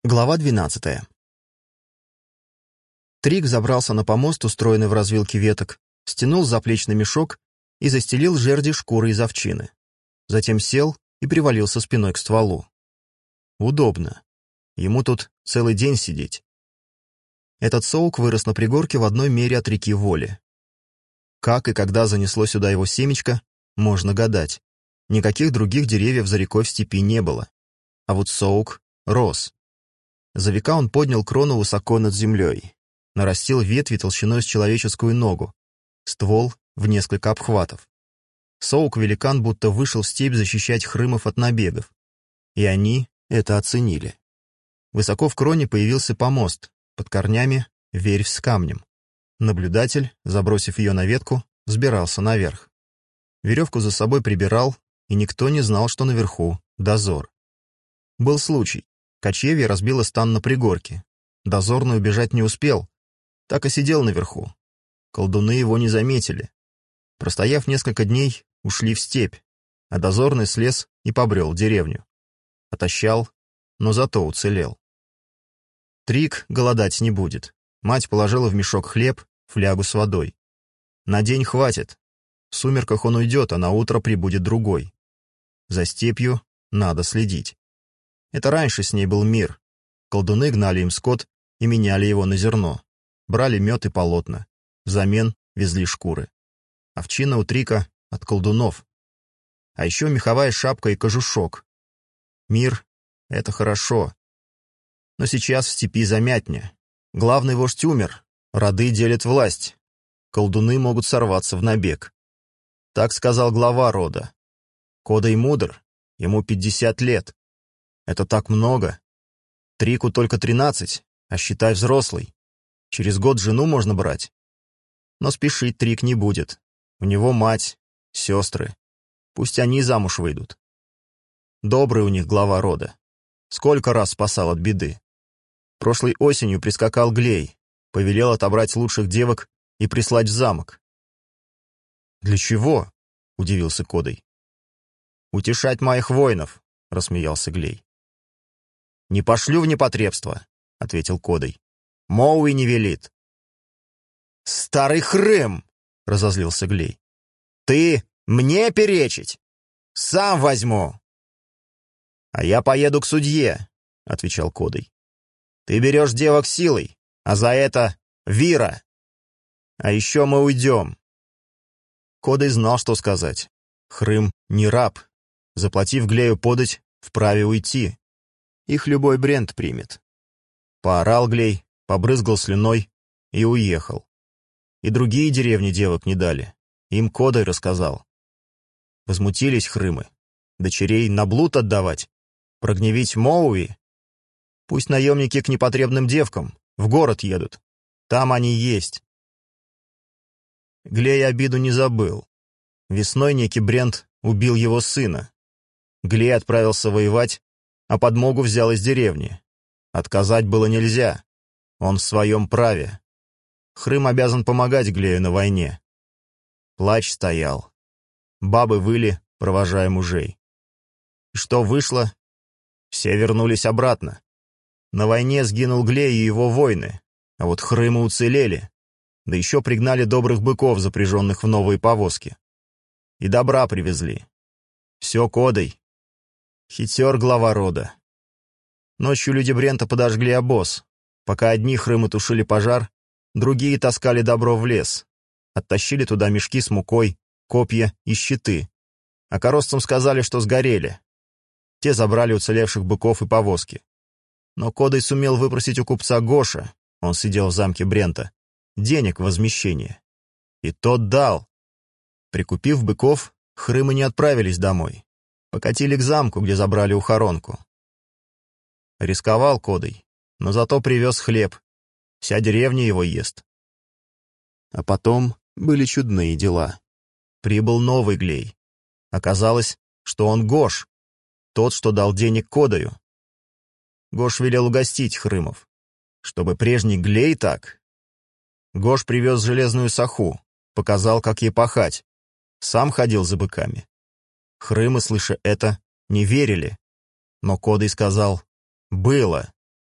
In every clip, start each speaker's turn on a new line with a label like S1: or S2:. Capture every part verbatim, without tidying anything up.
S1: Глава двенадцатая. Трик забрался на помост, устроенный в развилке веток, стянул заплечный мешок и застелил жерди шкуры из овчины. Затем сел и привалился спиной к стволу. Удобно. Ему тут целый день сидеть. Этот соук вырос на пригорке в одной мере от реки Воли. Как и когда занесло сюда его семечко, можно гадать. Никаких других деревьев за рекой в степи не было. А вот соук рос. За века он поднял крону высоко над землей, нарастил ветви толщиной с человеческую ногу, ствол в несколько обхватов. Соук-великан будто вышел в степь защищать хрымов от набегов. И они это оценили. Высоко в кроне появился помост, под корнями верфь с камнем. Наблюдатель, забросив ее на ветку, взбирался наверх. Веревку за собой прибирал, и никто не знал, что наверху дозор. Был случай. Кочевье разбило стан на пригорке. Дозорный убежать не успел, так и сидел наверху. Колдуны его не заметили. Простояв несколько дней, ушли в степь, а дозорный слез и побрел в деревню. Отощал, но зато уцелел. Трик голодать не будет. Мать положила в мешок хлеб, флягу с водой. На день хватит. В сумерках он уйдет, а на утро прибудет другой. За степью надо следить. Это раньше с ней был мир. Колдуны гнали им скот и меняли его на зерно. Брали мед и полотна. Взамен везли шкуры. Овчина у Трика от колдунов. А еще меховая шапка и кожушок. Мир — это хорошо. Но сейчас в степи замятня. Главный вождь умер. Роды делят власть. Колдуны могут сорваться в набег. Так сказал глава рода. Кодай мудр. Ему пятьдесят лет. Это так много. Трику только тринадцать, а считай взрослый. Через год жену можно брать. Но спешить Трик не будет. У него мать, сестры. Пусть они замуж выйдут. Добрый у них глава рода. Сколько раз спасал от беды. Прошлой осенью прискакал Глей, повелел отобрать лучших девок и прислать в замок. «Для чего?» — удивился Кодай. «Утешать моих воинов», — рассмеялся Глей. «Не пошлю в непотребство», — ответил Кодай. «Моуи не велит». «Старый хрым!» — разозлился Глей. «Ты мне перечить? Сам возьму!» «А я поеду к судье», — отвечал Кодай. «Ты берешь девок силой, а за это вира. А еще мы уйдем». Кодай знал, что сказать. Хрым не раб. Заплатив Глею подать, вправе уйти. Их любой Брент примет. Поорал Глей, побрызгал слюной и уехал. И другие деревни девок не дали. Им Кодай рассказал. Возмутились хрымы. Дочерей на блуд отдавать? Прогневить Моуи? Пусть наемники к непотребным девкам в город едут. Там они есть. Глей обиду не забыл. Весной некий Брент убил его сына. Глей отправился воевать, а подмогу взял из деревни. Отказать было нельзя. Он в своем праве. Хрым обязан помогать Глею на войне. Плач стоял. Бабы выли, провожая мужей. И что вышло? Все вернулись обратно. На войне сгинул Глей и его воины, а вот хрымы уцелели. Да еще пригнали добрых быков, запряженных в новые повозки. И добра привезли. Все Кодай. Хитер глава рода. Ночью люди Брента подожгли обоз. Пока одни хрымы тушили пожар, другие таскали добро в лес. Оттащили туда мешки с мукой, копья и щиты. А коростцам сказали, что сгорели. Те забрали уцелевших быков и повозки. Но Кодай сумел выпросить у купца Гоша, он сидел в замке Брента, денег в возмещение. И тот дал. Прикупив быков, хрымы не отправились домой. Покатили к замку, где забрали ухоронку. Рисковал Кодай, но зато привез хлеб. Вся деревня его ест. А потом были чудные дела. Прибыл новый Глей. Оказалось, что он Гош, тот, что дал денег Кодаю. Гош велел угостить хрымов. Чтобы прежний Глей так. Гош привез железную саху, показал, как ей пахать. Сам ходил за быками. Хрымы, слыша это, не верили. Но Кодай сказал: «Было».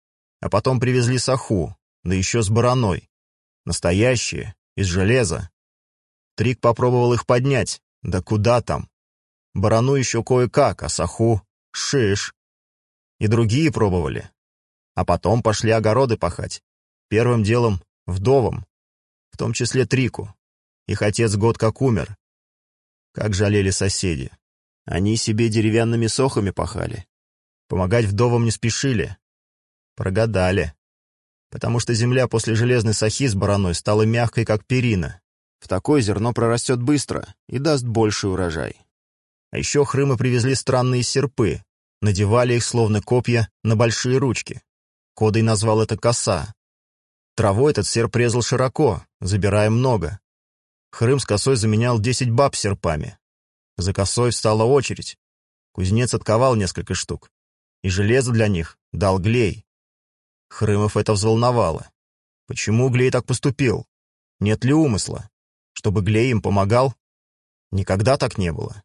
S1: А потом привезли саху, да еще с бараной. Настоящие, из железа. Трик попробовал их поднять, да куда там. Барану еще кое-как, а саху — шиш. И другие пробовали. А потом пошли огороды пахать. Первым делом вдовам, в том числе Трику. Их отец год как умер. Как жалели соседи. Они себе деревянными сохами пахали. Помогать вдовам не спешили. Прогадали. Потому что земля после железной сахи с бараной стала мягкой, как перина. В такой зерно прорастет быстро и даст больший урожай. А еще хрымы привезли странные серпы. Надевали их, словно копья, на большие ручки. Кодой назвал это коса. Траву этот серп резал широко, забирая много. Хрым с косой заменял десять баб серпами. За косой встала очередь. Кузнец отковал несколько штук. И железо для них дал Глей. Хрымов это взволновало. Почему Глей так поступил? Нет ли умысла? Чтобы Глей им помогал? Никогда так не было.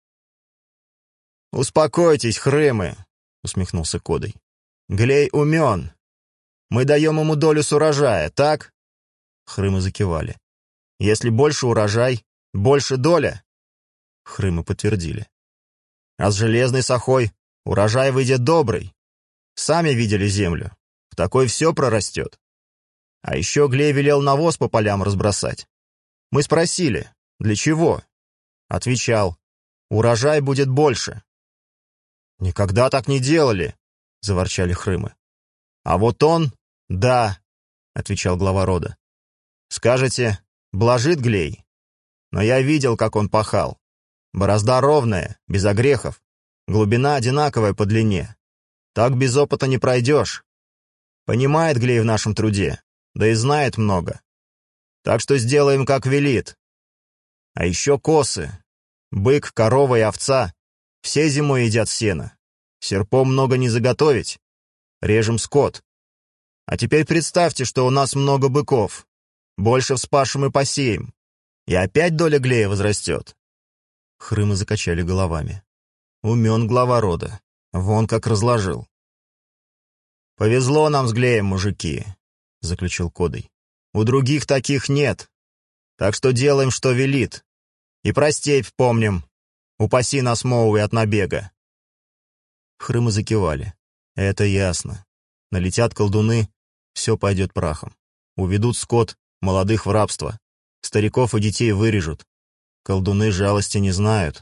S1: «Успокойтесь, хрымы!» — усмехнулся Кодой. «Глей умен. Мы даем ему долю с урожая, так?» Хрымы закивали. «Если больше урожай, больше доля?» Хрымы подтвердили. «А с железной сахой урожай выйдет добрый. Сами видели землю. В такой все прорастет. А еще Глей велел навоз по полям разбросать. Мы спросили, для чего?» Отвечал, урожай будет больше. «Никогда так не делали», — заворчали хрымы. «А вот он, да», — отвечал глава рода. «Скажете, блажит Глей? Но я видел, как он пахал. Борозда ровная, без огрехов, глубина одинаковая по длине. Так без опыта не пройдешь. Понимает Глей в нашем труде, да и знает много. Так что сделаем, как велит. А еще косы. Бык, корова и овца все зимой едят сено. Серпом много не заготовить. Режем скот. А теперь представьте, что у нас много быков. Больше вспашем и посеем. И опять доля Глея возрастет». Хрымы закачали головами. Умен глава рода. Вон как разложил. «Повезло нам с Глеем, мужики», — заключил Кодой. «У других таких нет. Так что делаем, что велит. И про степь помним. Упаси нас, Моуи, от набега». Хрымы закивали. «Это ясно. Налетят колдуны, все пойдет прахом. Уведут скот, молодых в рабство. Стариков и детей вырежут. Колдуны жалости не знают».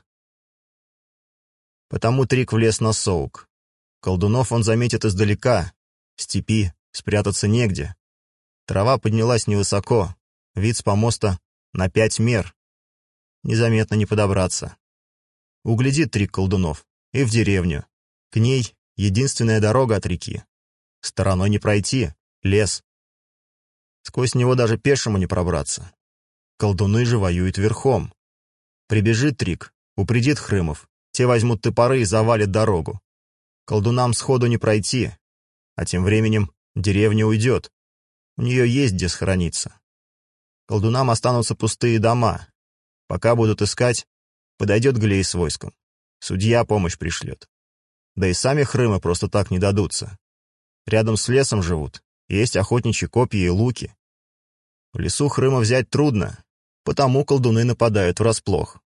S1: Потому Трик влез на Соук. Колдунов он заметит издалека. В степи спрятаться негде. Трава поднялась невысоко. Вид с помоста на пять мер. Незаметно не подобраться. Углядит Трик колдунов и в деревню. К ней единственная дорога от реки. Стороной не пройти, лес. Сквозь него даже пешему не пробраться. Колдуны же воюют верхом. Прибежит Трик, упредит хрымов. Те возьмут топоры и завалят дорогу. Колдунам сходу не пройти. А тем временем деревня уйдет. У нее есть где схорониться. Колдунам останутся пустые дома. Пока будут искать, подойдет Глей с войском. Судья помощь пришлет. Да и сами хрымы просто так не дадутся. Рядом с лесом живут, есть охотничьи копья и луки. В лесу хрыма взять трудно, потому колдуны нападают врасплох.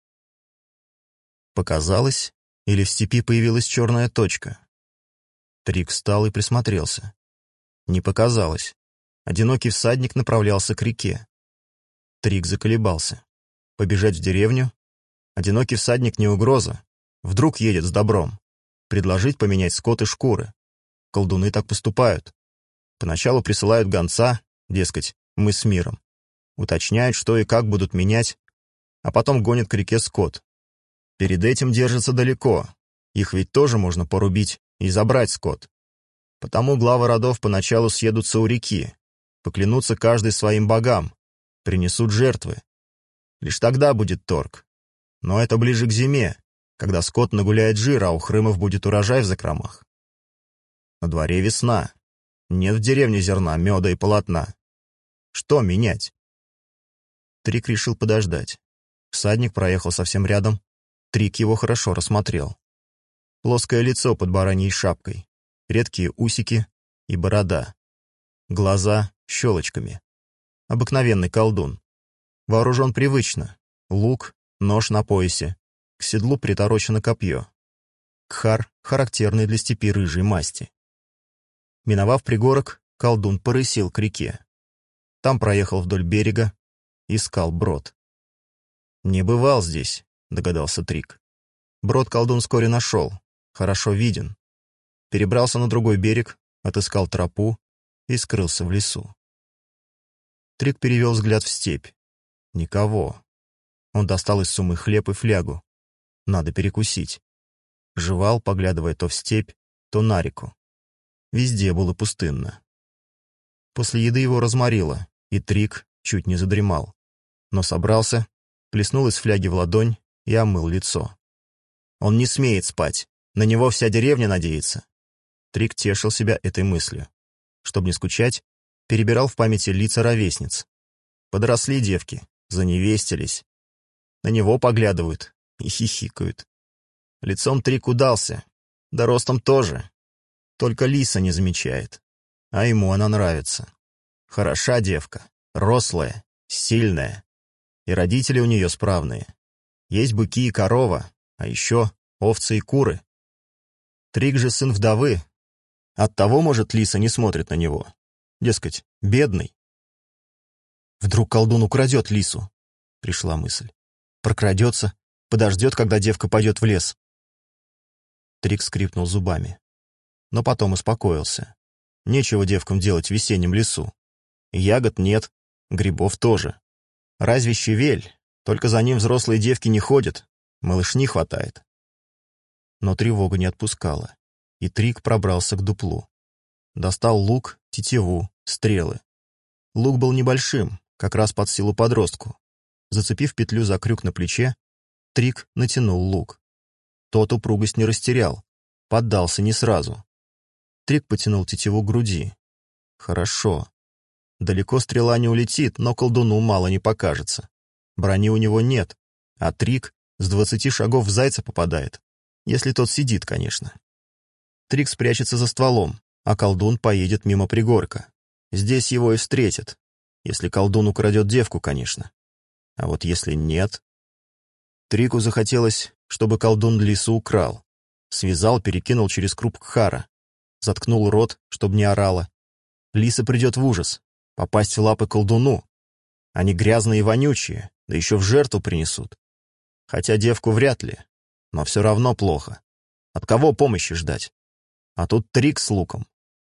S1: Показалось, или в степи появилась черная точка? Трик встал и присмотрелся. Не показалось. Одинокий всадник направлялся к реке. Трик заколебался. Побежать в деревню? Одинокий всадник не угроза. Вдруг едет с добром. Предложить поменять скот и шкуры. Колдуны так поступают. Поначалу присылают гонца, дескать, мы с миром. Уточняют, что и как будут менять, а потом гонят к реке скот. Перед этим держатся далеко. Их ведь тоже можно порубить и забрать скот. Потому главы родов поначалу съедутся у реки, поклянутся каждый своим богам, принесут жертвы. Лишь тогда будет торг. Но это ближе к зиме, когда скот нагуляет жир, а у хрымов будет урожай в закромах. На дворе весна. Нет в деревне зерна, меда и полотна. Что менять? Трик решил подождать. Всадник проехал совсем рядом. Трик его хорошо рассмотрел. Плоское лицо под бараньей шапкой, редкие усики, и борода. Глаза щелочками. Обыкновенный колдун. Вооружен привычно. Лук, нож на поясе. К седлу приторочено копье. Кхар, характерный для степи рыжей масти. Миновав пригорок, колдун порысил к реке. Там проехал вдоль берега, искал брод. «Не бывал здесь», — догадался Трик. Брод колдун вскоре нашел, хорошо виден. Перебрался на другой берег, отыскал тропу и скрылся в лесу. Трик перевел взгляд в степь. Никого. Он достал из суммы хлеб и флягу. Надо перекусить. Жевал, поглядывая то в степь, то на реку. Везде было пустынно. После еды его разморило, и Трик чуть не задремал. Но собрался, плеснул из фляги в ладонь и омыл лицо. Он не смеет спать, на него вся деревня надеется. Трик тешил себя этой мыслью. Чтобы не скучать, перебирал в памяти лица ровесниц. Подросли девки, заневестились. На него поглядывают и хихикают. Лицом Трик удался, да ростом тоже. Только Лиса не замечает, а ему она нравится. Хороша девка, рослая, сильная, и родители у нее справные. Есть быки и корова, а еще овцы и куры. Трик же сын вдовы. Оттого, может, Лиса не смотрит на него. Дескать, бедный. Вдруг колдун украдет Лису, пришла мысль. Прокрадется, подождет, когда девка пойдет в лес. Трик скрипнул зубами. Но потом успокоился. Нечего девкам делать в весеннем лесу. Ягод нет, грибов тоже. Разве щавель, только за ним взрослые девки не ходят, малышни хватает. Но тревога не отпускала, и Трик пробрался к дуплу. Достал лук, тетиву, стрелы. Лук был небольшим, как раз под силу подростку. Зацепив петлю за крюк на плече, Трик натянул лук. Тот упругость не растерял, поддался не сразу. Трик потянул тетиву к груди. Хорошо. Далеко стрела не улетит, но колдуну мало не покажется. Брони у него нет, а Трик с двадцати шагов в зайца попадает. Если тот сидит, конечно. Трик спрячется за стволом, а колдун поедет мимо пригорка. Здесь его и встретят. Если колдун украдет девку, конечно. А вот если нет... Трику захотелось, чтобы колдун Лису украл. Связал, перекинул через круп Кхара. Заткнул рот, чтобы не орала. Лиса придет в ужас. Попасть в лапы колдуну. Они грязные и вонючие, да еще в жертву принесут. Хотя девку вряд ли, но все равно плохо. От кого помощи ждать? А тут Трик с луком.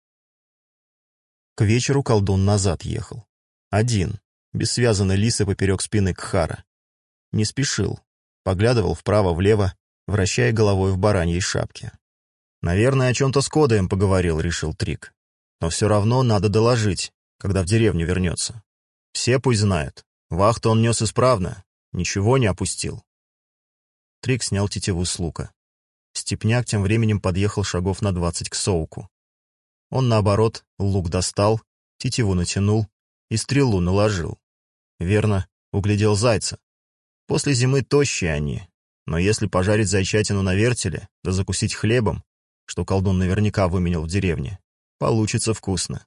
S1: К вечеру колдун назад ехал. Один, без связанной лисы поперек спины Кхара. Не спешил, поглядывал вправо-влево, вращая головой в бараньей шапке. «Наверное, о чем-то с Кодоем поговорил», — решил Трик. «Но все равно надо доложить, когда в деревню вернется. Все пусть знают, вахту он нес исправно, ничего не опустил». Трик снял тетиву с лука. Степняк тем временем подъехал шагов на двадцать к Соуку. Он, наоборот, лук достал, тетиву натянул и стрелу наложил. Верно, углядел зайца. После зимы тощие они, но если пожарить зайчатину на вертеле, да закусить хлебом, что колдун наверняка выменял в деревне, получится вкусно.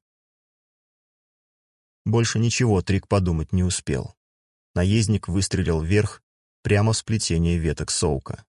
S1: Больше ничего Трик подумать не успел. Наездник выстрелил вверх, прямо в сплетение веток Соука.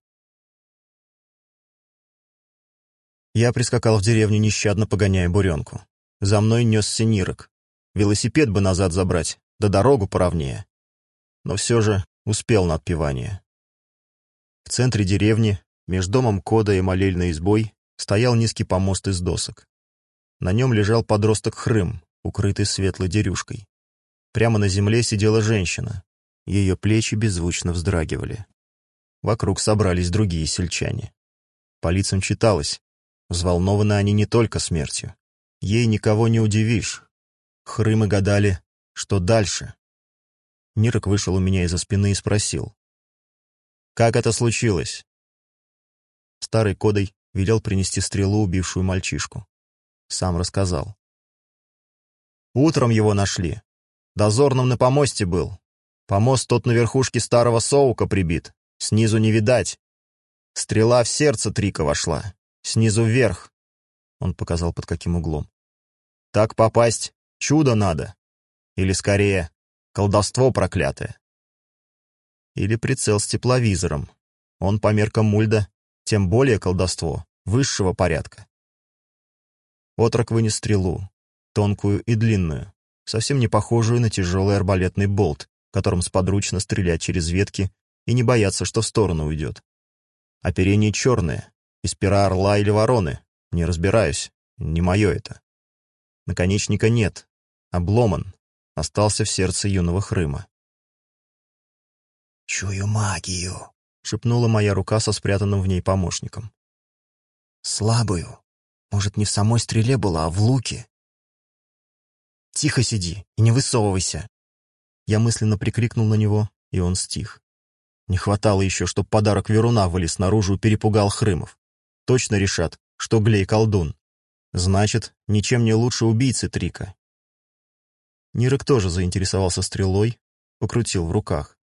S1: Я прискакал в деревню, нещадно погоняя буренку. За мной несся Нирок. Велосипед бы назад забрать, да дорогу поровнее. Но все же успел на отпевание. В центре деревни, между домом Кода и молельной избой, стоял низкий помост из досок. На нем лежал подросток Хрым, укрытый светлой дерюшкой. Прямо на земле сидела женщина. Ее плечи беззвучно вздрагивали. Вокруг собрались другие сельчане. По лицам читалось: взволнованы они не только смертью. Ей никого не удивишь. Хрымы гадали, что дальше. Нирок вышел у меня из-за спины и спросил: «Как это случилось?» Старый Кодой велел принести стрелу, убившую мальчишку. Сам рассказал. «Утром его нашли. Дозорным на помосте был. Помост тот на верхушке старого Соука прибит. Снизу не видать. Стрела в сердце Трика вошла. Снизу вверх». Он показал, под каким углом. Так попасть чудо надо. Или, скорее, колдовство проклятое. Или прицел с тепловизором. Он по меркам Мульда тем более колдовство высшего порядка. Отрок вынес стрелу, тонкую и длинную, совсем не похожую на тяжелый арбалетный болт, которым сподручно стрелять через ветки и не бояться, что в сторону уйдет. Оперение черное, из пера орла или вороны, не разбираюсь, не мое это. Наконечника нет, обломан, остался в сердце юного Хрыма.
S2: «Чую магию»,
S1: — шепнула моя рука со спрятанным в ней помощником.
S2: «Слабую. Может, не в самой стреле была, а в луке?»
S1: «Тихо сиди и не высовывайся!» Я мысленно прикрикнул на него, и он стих. Не хватало еще, чтоб подарок Веруна вылез наружу и перепугал Хрымов. Точно решат, что Глей колдун. Значит, ничем не лучше убийцы Трика. Нирок тоже заинтересовался стрелой, покрутил в руках.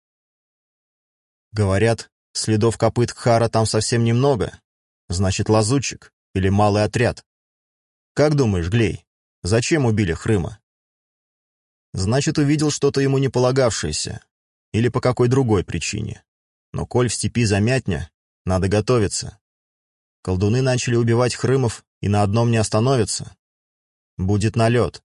S1: Говорят, следов копыт Кхара там совсем немного. Значит, лазутчик или малый отряд. Как думаешь, Глей, зачем убили Хрыма? Значит, увидел что-то ему не полагавшееся. Или по какой другой причине. Но коль в степи замятня, надо готовиться. Колдуны начали убивать Хрымов и на одном не остановятся. Будет налет.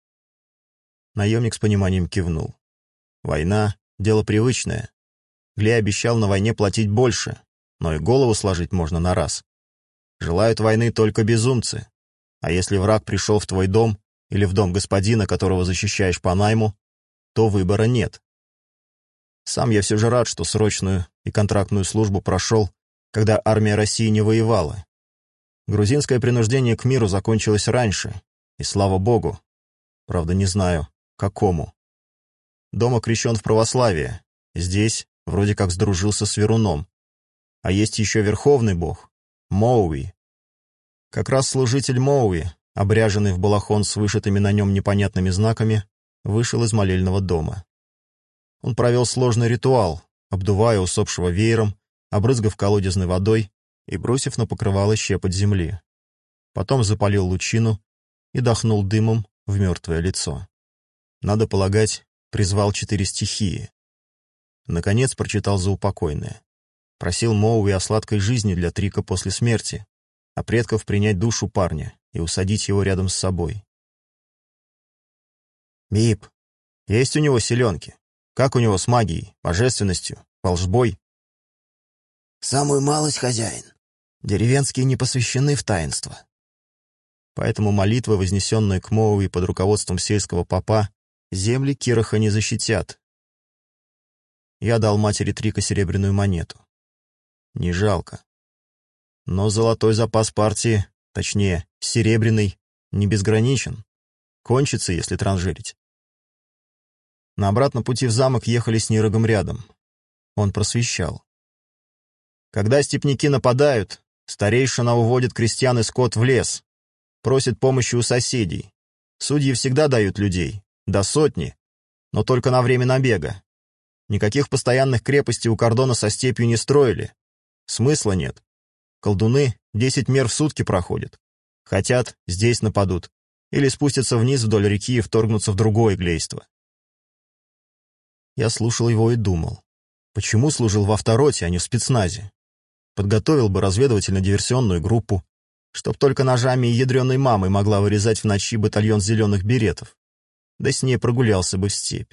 S1: Наемник с пониманием кивнул. Война — дело привычное. Глей обещал на войне платить больше, но и голову сложить можно на раз. Желают войны только безумцы. А если враг пришел в твой дом или в дом господина, которого защищаешь по найму, то выбора нет. Сам я все же рад, что срочную и контрактную службу прошел, когда армия России не воевала. Грузинское принуждение к миру закончилось раньше, и слава богу. Правда, не знаю, какому. Дом крещен в православие. Здесь вроде как сдружился с Веруном. А есть еще верховный бог — Моуи. Как раз служитель Моуи, обряженный в балахон с вышитыми на нем непонятными знаками, вышел из молельного дома. Он провел сложный ритуал, обдувая усопшего веером, обрызгав колодезной водой и бросив на покрывало щепоть земли. Потом запалил лучину и дохнул дымом в мертвое лицо. Надо полагать, призвал четыре стихии. Наконец прочитал заупокойное. Просил Моуи о сладкой жизни для Трика после смерти, а предков принять душу парня и усадить его рядом с собой. «Бип, есть у него силенки? Как у него с магией, божественностью, волжбой?»
S2: «Самую малость, хозяин.
S1: Деревенские не посвящены в таинство. Поэтому молитвы, вознесенные к Моуи под руководством сельского попа, земли Кираха не защитят. Я дал матери Трика серебряную монету. Не жалко. Но золотой запас партии, точнее, серебряный, не безграничен. Кончится, если транжирить. На обратном пути в замок ехали с Нирогом рядом. Он просвещал. Когда степняки нападают, старейшина уводит крестьян и скот в лес, просит помощи у соседей. Судьи всегда дают людей, до сотни, но только на время набега. Никаких постоянных крепостей у кордона со степью не строили. Смысла нет. Колдуны десять мер в сутки проходят. Хотят, здесь нападут. Или спустятся вниз вдоль реки и вторгнутся в другое глейство. Я слушал его и думал, почему служил во второте, а не в спецназе? Подготовил бы разведывательно-диверсионную группу, чтоб только ножами и ядреной мамой могла вырезать в ночи батальон зеленых беретов. Да с ней прогулялся бы в степь.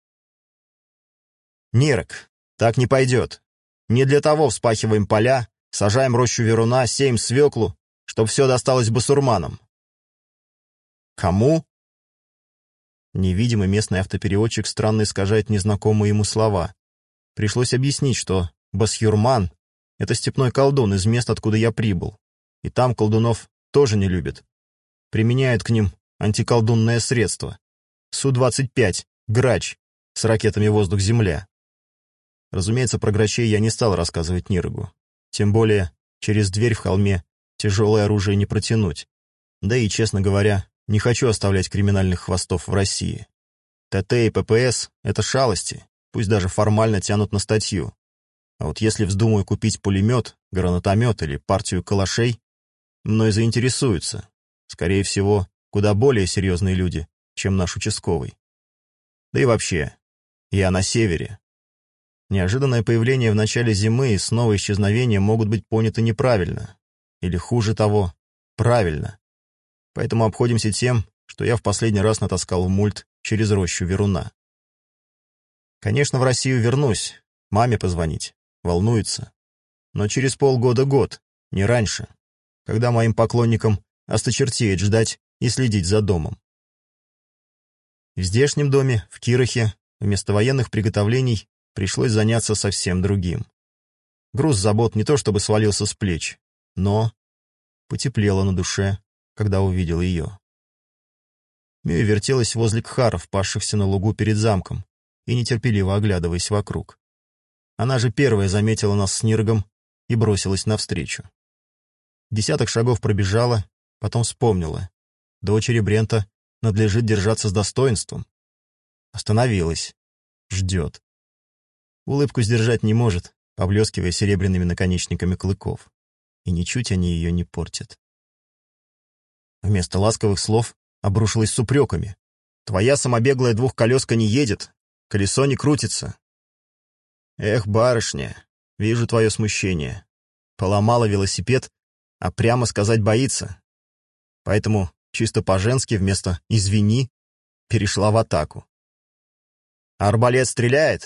S1: Нирок, так не пойдет. Не для того вспахиваем поля, сажаем рощу Веруна, сеем свеклу, чтоб все досталось басурманам. Кому? Невидимый местный автопереводчик странно искажает незнакомые ему слова. Пришлось объяснить, что басюрман — это степной колдун из мест, откуда я прибыл. И там колдунов тоже не любят. Применяют к ним антиколдунное средство. Су двадцать пять, грач, с ракетами воздух-земля. Разумеется, про грачей я не стал рассказывать Нирогу. Тем более, через дверь в холме тяжелое оружие не протянуть. Да и, честно говоря, не хочу оставлять криминальных хвостов в России. ТТ и ППС — это шалости, пусть даже формально тянут на статью. А вот если вздумаю купить пулемет, гранатомет или партию калашей, мной заинтересуются. Скорее всего, куда более серьезные люди, чем наш участковый. Да и вообще, я на севере. Неожиданное появление в начале зимы и снова исчезновение могут быть поняты неправильно. Или хуже того, правильно. Поэтому обходимся тем, что я в последний раз натаскал в мульт через рощу Веруна. Конечно, в Россию вернусь, маме позвонить, волнуется. Но через полгода-год, не раньше, когда моим поклонникам осточертеет ждать и следить за домом. В здешнем доме, в Кирохе, вместо военных приготовлений пришлось заняться совсем другим. Груз забот не то чтобы свалился с плеч, но потеплело на душе, когда увидел ее. Мюя вертелась возле кхаров, пасшихся на лугу перед замком, и нетерпеливо оглядываясь вокруг. Она же первая заметила нас с Ниргом и бросилась навстречу. Десяток шагов пробежала, потом вспомнила. Дочери Брента надлежит держаться с достоинством. Остановилась. Ждет. Улыбку сдержать не может, поблескивая серебряными наконечниками клыков. И ничуть они ее не портят. Вместо ласковых слов обрушилась с упреками. «Твоя самобеглая двухколеска не едет, колесо не крутится». «Эх, барышня, вижу твое смущение. Поломала велосипед, а прямо сказать боится. Поэтому чисто по-женски вместо «извини» перешла в атаку. «Арбалет стреляет?»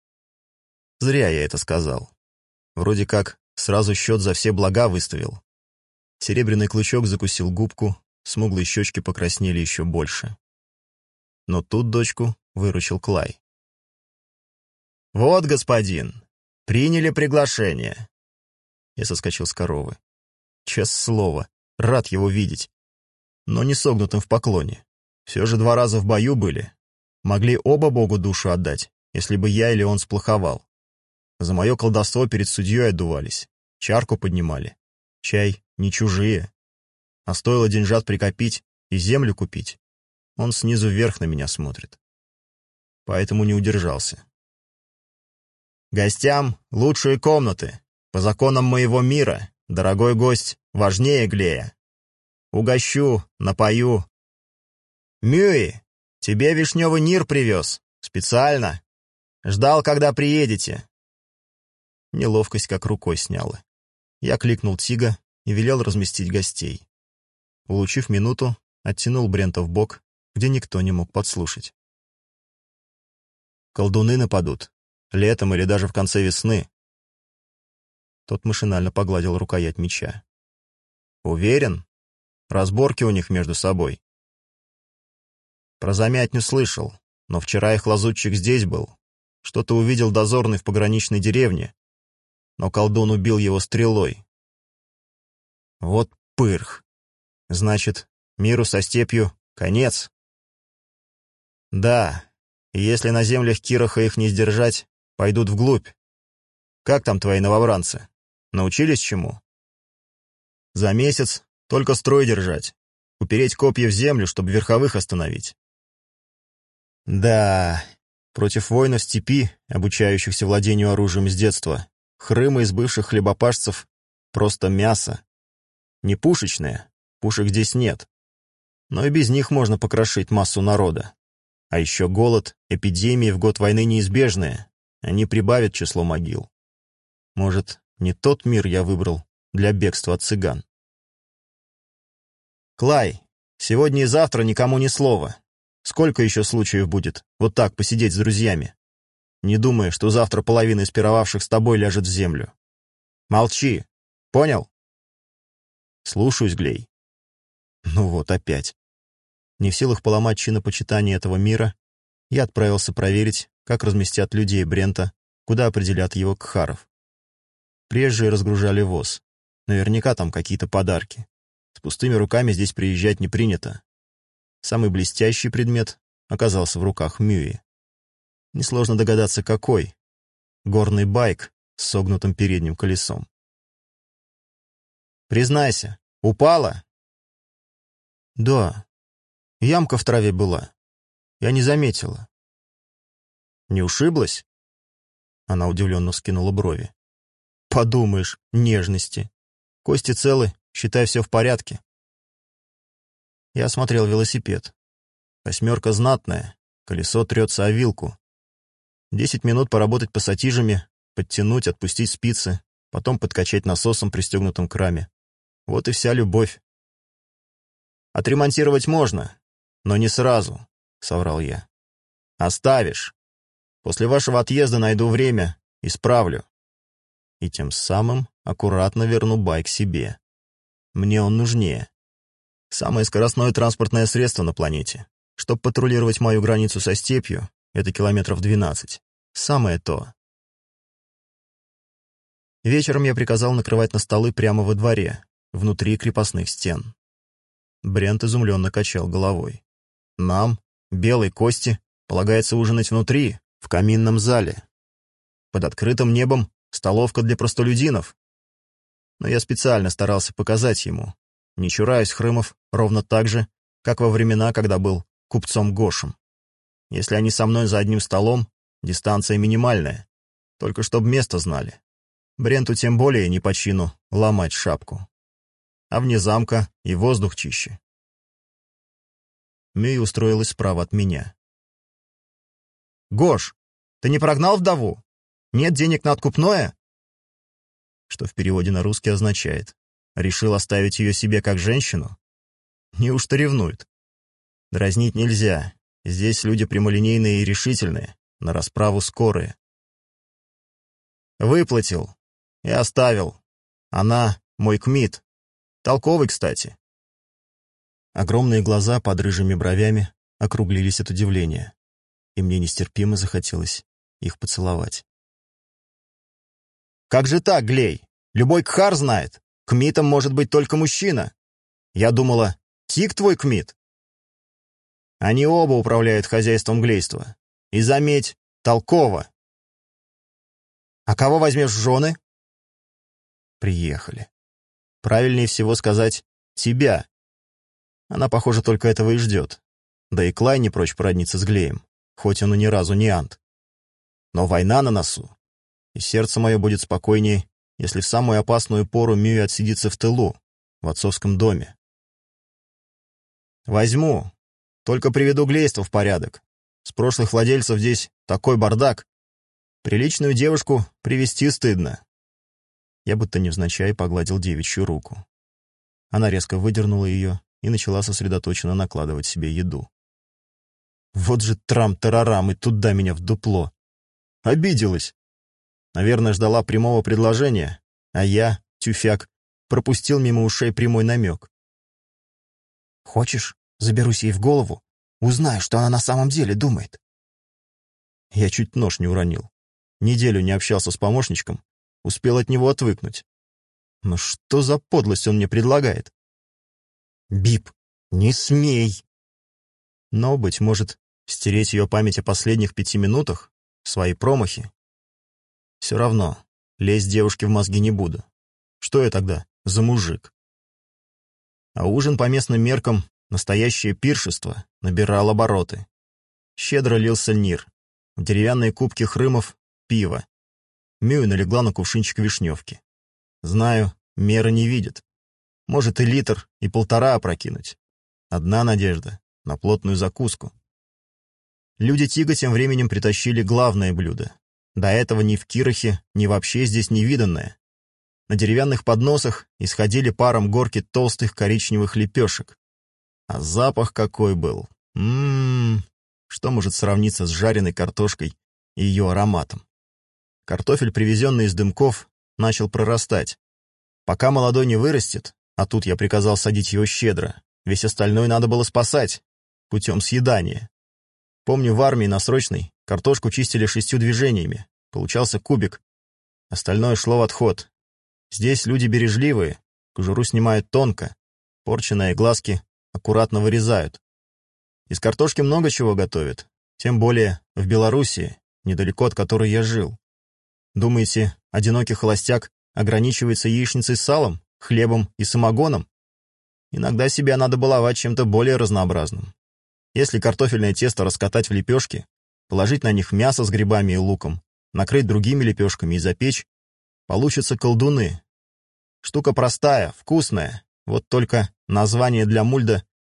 S1: Зря я это сказал. Вроде как сразу счет за все блага выставил. Серебряный клычок закусил губку, смуглые щечки покраснели еще больше. Но тут дочку выручил Клай. «Вот, господин, приняли приглашение». Я соскочил с коровы. Честное слово, рад его видеть. Но не согнутым в поклоне. Все же два раза в бою были. Могли оба Богу душу отдать, если бы я или он сплоховал. За мое колдовство перед судьей отдувались, чарку поднимали. Чай не чужие. А стоило деньжат прикопить и землю купить. Он снизу вверх на меня смотрит. Поэтому не удержался. «Гостям лучшие комнаты. По законам моего мира, дорогой гость, важнее Глея. Угощу, напою. Мюи, тебе вишневый Нир привез. Специально. Ждал, когда приедете». Неловкость как рукой сняла. Я кликнул Тига и велел разместить гостей. Улучив минуту, оттянул Брента в бок, где никто не мог подслушать. «Колдуны нападут. Летом или даже в конце весны». Тот машинально погладил рукоять меча. «Уверен? Разборки у них между собой». «Про замятню слышал, но вчера их лазутчик здесь был. Что-то увидел дозорный в пограничной деревне, но колдун убил его стрелой». «Вот пырх. Значит, миру со степью конец?» «Да, и если на землях Кироха их не сдержать, пойдут вглубь. Как там твои новобранцы? Научились чему?» «За месяц только строй держать, упереть копья в землю, чтобы верховых остановить». «Да, против воинов степи, обучающихся владению оружием с детства, хрымы из бывших хлебопашцев — просто мясо. Не пушечное, пушек здесь нет, но и без них можно покрошить массу народа. А еще голод, эпидемии в год войны неизбежные, они прибавят число могил. Может, не тот мир я выбрал для бегства от цыган?» «Клай, сегодня и завтра никому ни слова. Сколько еще случаев будет вот так посидеть с друзьями? Не думай, что завтра половина из пировавших с тобой ляжет в землю. Молчи, понял?» «Слушаюсь, Глей». Ну вот опять. Не в силах поломать чинопочитание этого мира, я отправился проверить, как разместят людей Брента, куда определят его кхаров. Приезжие разгружали воз. Наверняка там какие-то подарки. С пустыми руками здесь приезжать не принято. Самый блестящий предмет оказался в руках Мюи. Несложно догадаться, какой. Горный байк с согнутым передним колесом. «Признайся, упала?» «Да. Ямка в траве была. Я не заметила». «Не ушиблась?» Она удивленно вскинула брови. «Подумаешь, нежности. Кости целы, считай, все в порядке». Я осмотрел велосипед. Восьмерка знатная, колесо трется о вилку. Десять минут поработать пассатижами, подтянуть, отпустить спицы, потом подкачать насосом, пристегнутым к раме. Вот и вся любовь. «Отремонтировать можно, но не сразу», — соврал я. «Оставишь. После вашего отъезда найду время, исправлю. И тем самым аккуратно верну байк себе. Мне он нужнее. Самое скоростное транспортное средство на планете. Чтобы патрулировать мою границу со степью, это километров двенадцать. Самое то». Вечером я приказал накрывать на столы прямо во дворе, внутри крепостных стен. Брент изумленно качал головой. «Нам, белой кости, полагается ужинать внутри, в каминном зале. Под открытым небом столовка для простолюдинов». Но я специально старался показать ему. Не чураюсь хрымов ровно так же, как во времена, когда был купцом Гошем. Если они со мной за одним столом, дистанция минимальная, только чтоб место знали. Бренту тем более не по чину ломать шапку. А вне замка и воздух чище. Мюй устроилась справа от меня. «Гош, ты не прогнал вдову? Нет денег на откупное?» Что в переводе на русский означает: решил оставить ее себе как женщину? Неужто ревнует? Дразнить нельзя. Здесь люди прямолинейные и решительные, на расправу скорые. «Выплатил. И оставил. Она мой кмит. Толковый, кстати». Огромные глаза под рыжими бровями округлились от удивления, и мне нестерпимо захотелось их поцеловать. «Как же так, Глей? Любой кхар знает. Кмитом может быть только мужчина. Я думала, Тик твой кмит?» «Они оба управляют хозяйством глейства. И заметь, толково». «А кого возьмешь в жены?» «Приехали. Правильнее всего сказать «тебя». Она, похоже, только этого и ждет. Да и Клай не прочь породниться с Глеем, хоть он и ни разу не ант. Но война на носу, и сердце мое будет спокойнее, если в самую опасную пору Мюй отсидится в тылу, в отцовском доме. Возьму, только приведу Глейство в порядок. С прошлых владельцев здесь такой бардак. Приличную девушку привести стыдно». Я будто невзначай погладил девичью руку. Она резко выдернула ее и начала сосредоточенно накладывать себе еду. Вот же трам-тарарам, и туда меня в дупло. Обиделась. Наверное, ждала прямого предложения, а я, тюфяк, пропустил мимо ушей прямой намек.
S2: «Хочешь, заберусь ей в голову, узнаю, что она на самом деле думает?»
S1: Я чуть нож не уронил. Неделю не общался с помощничком, успел от него отвыкнуть. Но что за подлость он мне предлагает? «Бип, не смей!» Но, быть может, стереть ее память о последних пяти минутах, свои промахи. Все равно, лезть девушке в мозги не буду. Что я тогда за мужик? А ужин по местным меркам, настоящее пиршество, набирал обороты. Щедро лился нир. В деревянные кубки хрымов — пиво. Мюй налегла на кувшинчик вишневки. Знаю, меры не видит. Может и литр, и полтора опрокинуть. Одна надежда — на плотную закуску. Люди Тига тем временем притащили главное блюдо. До этого ни в Кирохе, ни вообще здесь не виданное. На деревянных подносах исходили паром горки толстых коричневых лепешек. А запах какой был! Ммм, что может сравниться с жареной картошкой и ее ароматом? Картофель, привезенный из дымков, начал прорастать. Пока молодой не вырастет, а тут я приказал садить его щедро, весь остальной надо было спасать путем съедания. Помню, в армии на срочной картошку чистили шестью движениями, получался кубик. Остальное шло в отход. Здесь люди бережливые, кожуру снимают тонко, порченые глазки аккуратно вырезают. Из картошки много чего готовят, тем более в Белоруссии, недалеко от которой я жил. Думаете, одинокий холостяк ограничивается яичницей с салом, хлебом и самогоном? Иногда себя надо баловать чем-то более разнообразным. Если картофельное тесто раскатать в лепешки, положить на них мясо с грибами и луком, накрыть другими лепешками и запечь, получатся колдуны. Штука простая, вкусная, вот только название для мульда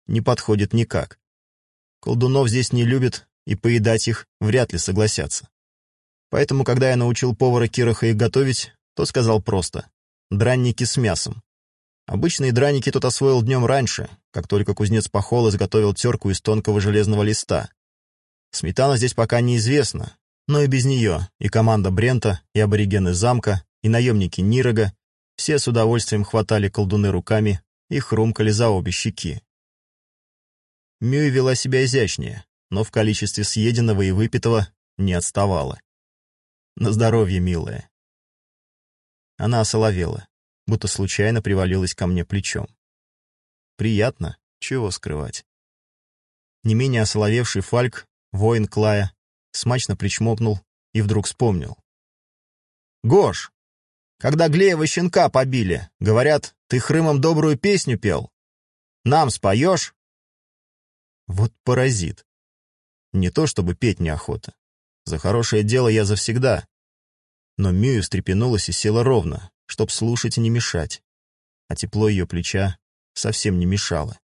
S1: не подходит никак. Колдунов здесь не любят, и поедать их вряд ли согласятся. Поэтому, когда я научил повара Кироха их готовить, тот сказал просто: «Дранники с мясом». Обычные драники тот освоил днем раньше, как только кузнец Пахол изготовил терку из тонкого железного листа. Сметана здесь пока неизвестна, но и без нее и команда Брента, и аборигены замка, и наемники Нирога все с удовольствием хватали колдуны руками и хрумкали за обе щеки. Мюй вела себя изящнее, но в количестве съеденного и выпитого не отставала. На здоровье, милая. Она осоловела, будто случайно привалилась ко мне плечом. Приятно, чего скрывать. Не менее осоловевший Фальк, воин Клая, смачно причмокнул и вдруг вспомнил. «Гош, когда Глеева щенка побили, говорят, ты Хрымом добрую песню пел. Нам споешь?» Вот паразит. Не то чтобы петь неохота. За хорошее дело я завсегда. Но Мюя встрепенулась и села ровно, чтоб слушать и не мешать. А тепло ее плеча совсем не мешало.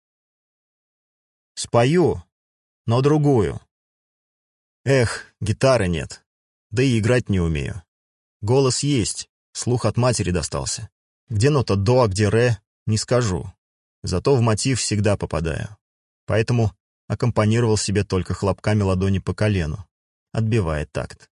S1: «Спою, но другую. Эх, гитары нет, да и играть не умею. Голос есть, слух от матери достался. Где нота до, а где ре, не скажу. Зато в мотив всегда попадаю. Поэтому аккомпанировал себе только хлопками ладони по колену, отбивая такт.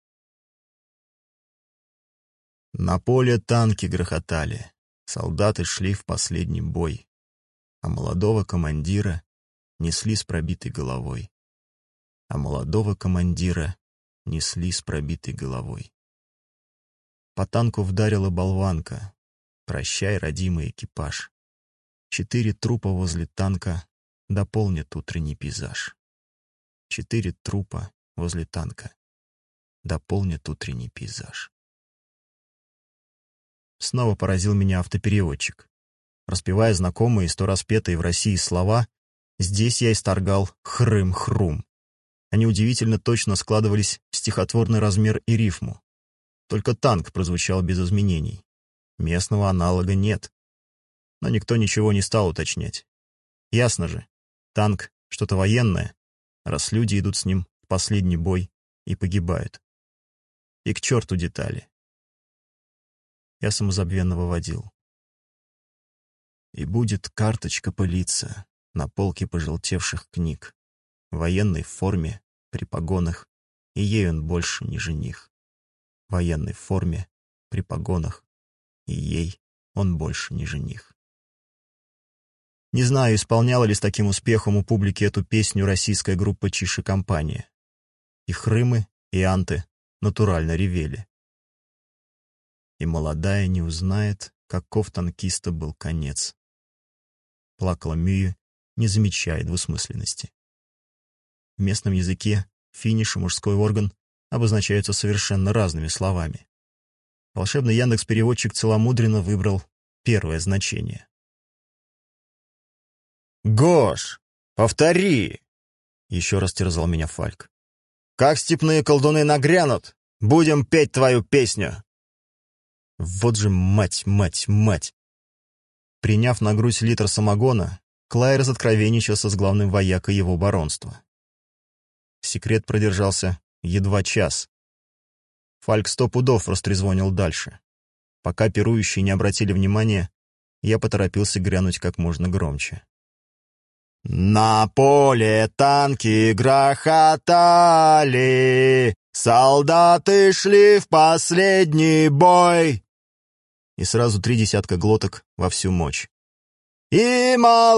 S1: На поле танки грохотали, солдаты шли в последний бой, а молодого командира несли с пробитой головой. А молодого командира несли с пробитой головой. По танку вдарила болванка. Прощай, родимый экипаж. Четыре трупа возле танка дополнят утренний пейзаж. Четыре трупа возле танка дополнят утренний пейзаж. Снова поразил меня автопереводчик. Распевая знакомые, сто раз петые в России слова, здесь я исторгал «хрым-хрум». Они удивительно точно складывались в стихотворный размер и рифму. Только танк прозвучал без изменений. Местного аналога нет. Но никто ничего не стал уточнять. Ясно же, танк — что-то военное, раз люди идут с ним в последний бой и погибают. И к черту детали. Я самозабвенно выводил. И будет карточка пылиться на полке пожелтевших книг. В военной форме, при погонах, и ей он больше не жених. В военной форме, при погонах, и ей он больше не жених. Не знаю, исполняла ли с таким успехом у публики эту песню российская группа «Чиши компания». И хрымы, и анты натурально ревели. И молодая не узнает, каков танкиста был конец. Плакала Мюя, не замечая двусмысленности. В местном языке финиш и мужской орган обозначаются совершенно разными словами. Волшебный Яндекс-переводчик целомудренно выбрал первое значение. «Гош, повтори!» — еще раз терзал меня Фальк. «Как степные колдуны нагрянут, будем петь твою песню!» Вот же мать, мать, мать! Приняв на грудь литр самогона, Клай разоткровенничался с главным воякой его баронства. Секрет продержался едва час. Фальк сто пудов растрезвонил дальше. Пока пирующие не обратили внимания, я поторопился грянуть как можно громче. «На поле танки грохотали, солдаты шли в последний бой!» И сразу три десятка глоток во всю мощь. «И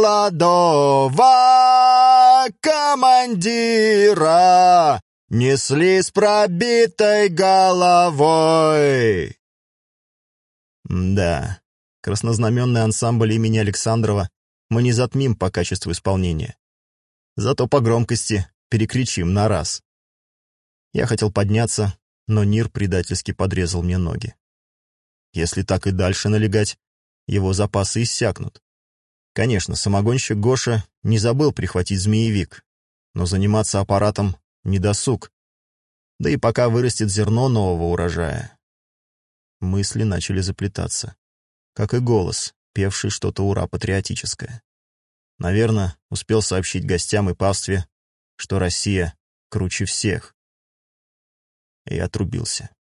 S1: молодого командира несли с пробитой головой!» Да, краснознаменный ансамбль имени Александрова мы не затмим по качеству исполнения. Зато по громкости перекричим на раз. Я хотел подняться, но Нир предательски подрезал мне ноги. Если так и дальше налегать, его запасы иссякнут. Конечно, самогонщик Гоша не забыл прихватить змеевик, но заниматься аппаратом не досуг. Да и пока вырастет зерно нового урожая. Мысли начали заплетаться, как и голос, певший что-то ура-патриотическое. Наверное, успел сообщить гостям и пастве, что Россия круче всех. И отрубился.